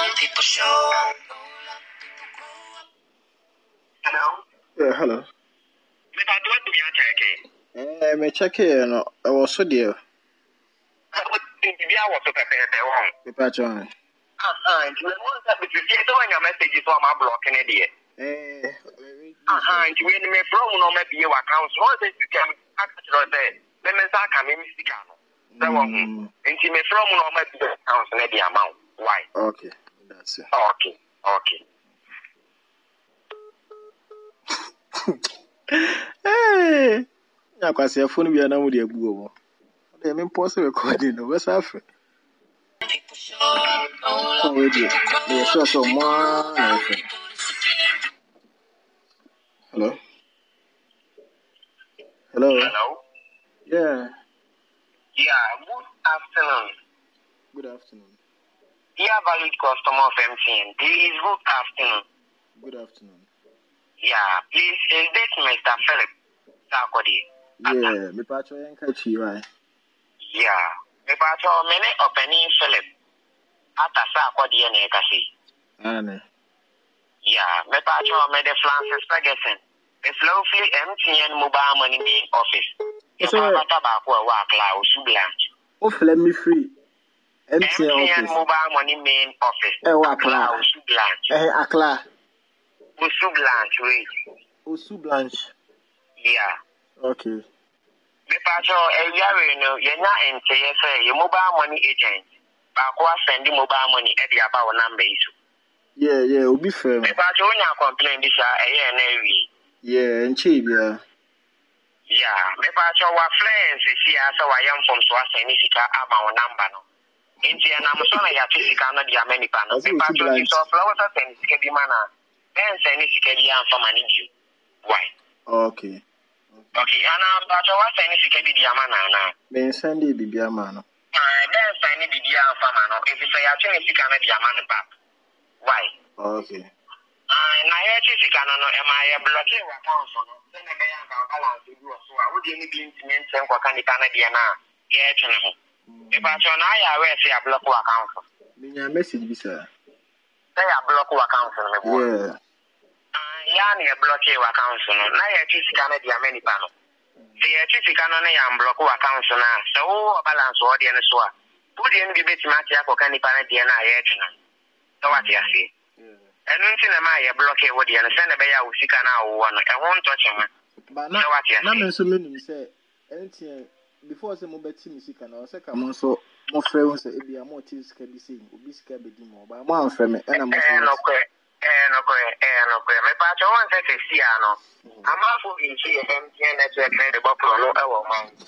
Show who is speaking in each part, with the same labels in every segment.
Speaker 1: Hello?
Speaker 2: Yeah, hello.
Speaker 1: Mr. Dwight, do you check it?
Speaker 2: Me check it, no. I was so dear.
Speaker 1: I was so prepared.
Speaker 2: Paper John.
Speaker 1: And you want that with you doing your messages on my block in it. And you may from no maybe your accounts. Once you can actually there, let me start coming Mexicano. And you may from no maybe the accounts and the amount. Why?
Speaker 2: Okay, that's it.
Speaker 1: Okay.
Speaker 2: Hey, I can see a phone we are now with your boo. They mean post recording of West Africa. Oh, wait, they show some more. Hello? Yeah.
Speaker 1: Yeah, good afternoon.
Speaker 2: Good afternoon.
Speaker 1: Dear valued customer of MTN, please good afternoon.
Speaker 2: Good afternoon.
Speaker 1: Yeah, please, is this Mr. Philip Sarkodie?
Speaker 2: Yeah, me patcho ain't catch you, right?
Speaker 1: Yeah, me patcho many opening Philip. Ata Sarkodie and Ekasi.
Speaker 2: Anne.
Speaker 1: Yeah, me patcho me the Francis Ferguson. It's lovely MTN mobile money main office. It's a tobacco work like Sublanch.
Speaker 2: Oh, let me free.
Speaker 1: MTN mobile money main office.
Speaker 2: Akla.
Speaker 1: Sublanch.
Speaker 2: Akla.
Speaker 1: Sublanch, wait.
Speaker 2: Sublanch.
Speaker 1: Yeah.
Speaker 2: Okay.
Speaker 1: Me patcho, you're not into your mobile money agent. But send the mobile money at the about number.
Speaker 2: Yeah, it'll be fair.
Speaker 1: Me patcho, when you complain this
Speaker 2: yeah, and cheap, yeah.
Speaker 1: Yeah, me patcho, our friends is here, so I am from Swasenica about number. India, I'm sorry, I think you cannot be a many panels. Me patcho, you saw flowers and sketchy manner. Then send it to for money. Why?
Speaker 2: Okay,
Speaker 1: and I'm patcho, what send it to the Amana.
Speaker 2: Then send it be a man.
Speaker 1: Then send it to the Amano. If you say I think you cannot be a man back. Why?
Speaker 2: Okay.
Speaker 1: Na ya chisi kana no ema block your account no se na be yanka balance bi so a wo de ni bi ntime ntem kwa kan kana de na ya etwe no e ba cho na ya we se ya block your account
Speaker 2: Me nya message bi sir
Speaker 1: se ya block your account no me bo
Speaker 2: yeah
Speaker 1: ya na ya block your account no na ya chisi kana de amani pa no se ya chisi kana na ya block your account na se wo balance wo de no so a wo de ni bi betima tia kwa kan kana de na ya etwe no so what you see and until I block it with you and send a bay out, she can now one and won't touch him.
Speaker 2: But now I'm so many say anything before some mobile team is can or second month so more friends say be a more teams can be seen will be scared be more but one from me and I'm no
Speaker 1: quay. My patch one says a Siano. I'm not for in here MTN network and the bubble no our mind.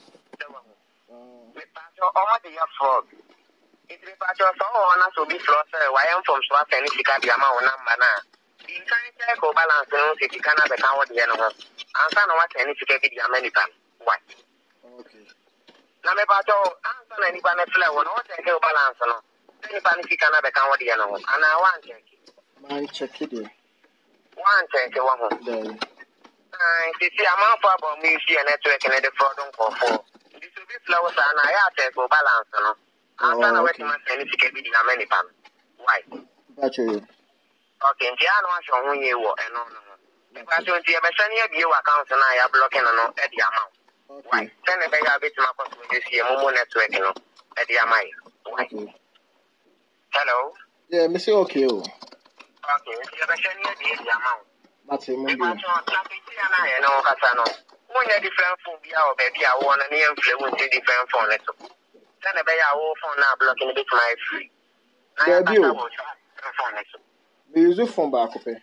Speaker 1: My patch almost a fraud. It's the patch of someone else will be flossed. Why am from Swat and if you got the amount number now? You can't check or balance if you cannot account the animal. I'm trying to watch any to get the American. What?
Speaker 2: Okay.
Speaker 1: Now, my patch, I'm any banner flower, not a hill balance. Any banner if you cannot account the animal. And I want check.
Speaker 2: Man, check it.
Speaker 1: One check, one. You see, I'm out for me, see a network and the fraud on call for. This will be flowers and I have to go balance. I'm trying to wait my friend to get the American. Why?
Speaker 2: Gotcha.
Speaker 1: Okay, I know show you and no. If I don't see a send you account and I are blocking on at the amount. Why? Send a big bit my cost when you see a Momo network at the amount. Why? Hello?
Speaker 2: Yeah, Miss okay.
Speaker 1: Okay, if you ever send you the amount.
Speaker 2: That's him.
Speaker 1: If I don't know, Casano. When you're different from the hour, baby, I want an influence different phone. Send a bay phone now blocking a bit my free.
Speaker 2: We use a phone back, okay?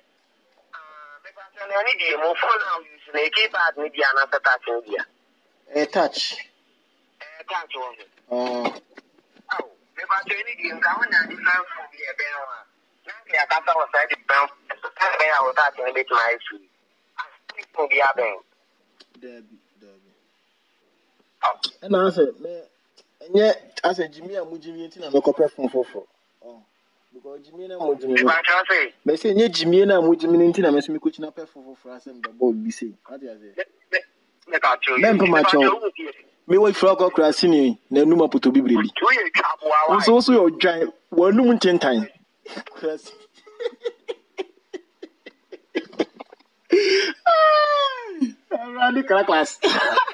Speaker 1: I need more phone now using a keypad media and after touch media.
Speaker 2: A touch.
Speaker 1: Touch one. Oh, if I do anything, I want to different from the Abewa. I can't was I different. I was touching a bit my free. I think for the Aben.
Speaker 2: And I said, and yet, I said, Jimmy, I'm Jimmy, and I'm a copper from Fofo. Oh, because Jimmy and I'm Jimmy. But say, Jimmy and I'm Jimmy, and I'm a coaching up for us and the board be saying. What do you say? Member Macho. Me wait for a crassini, no number put to be baby. Also, your giant 1 10 times. Class. I'm running class.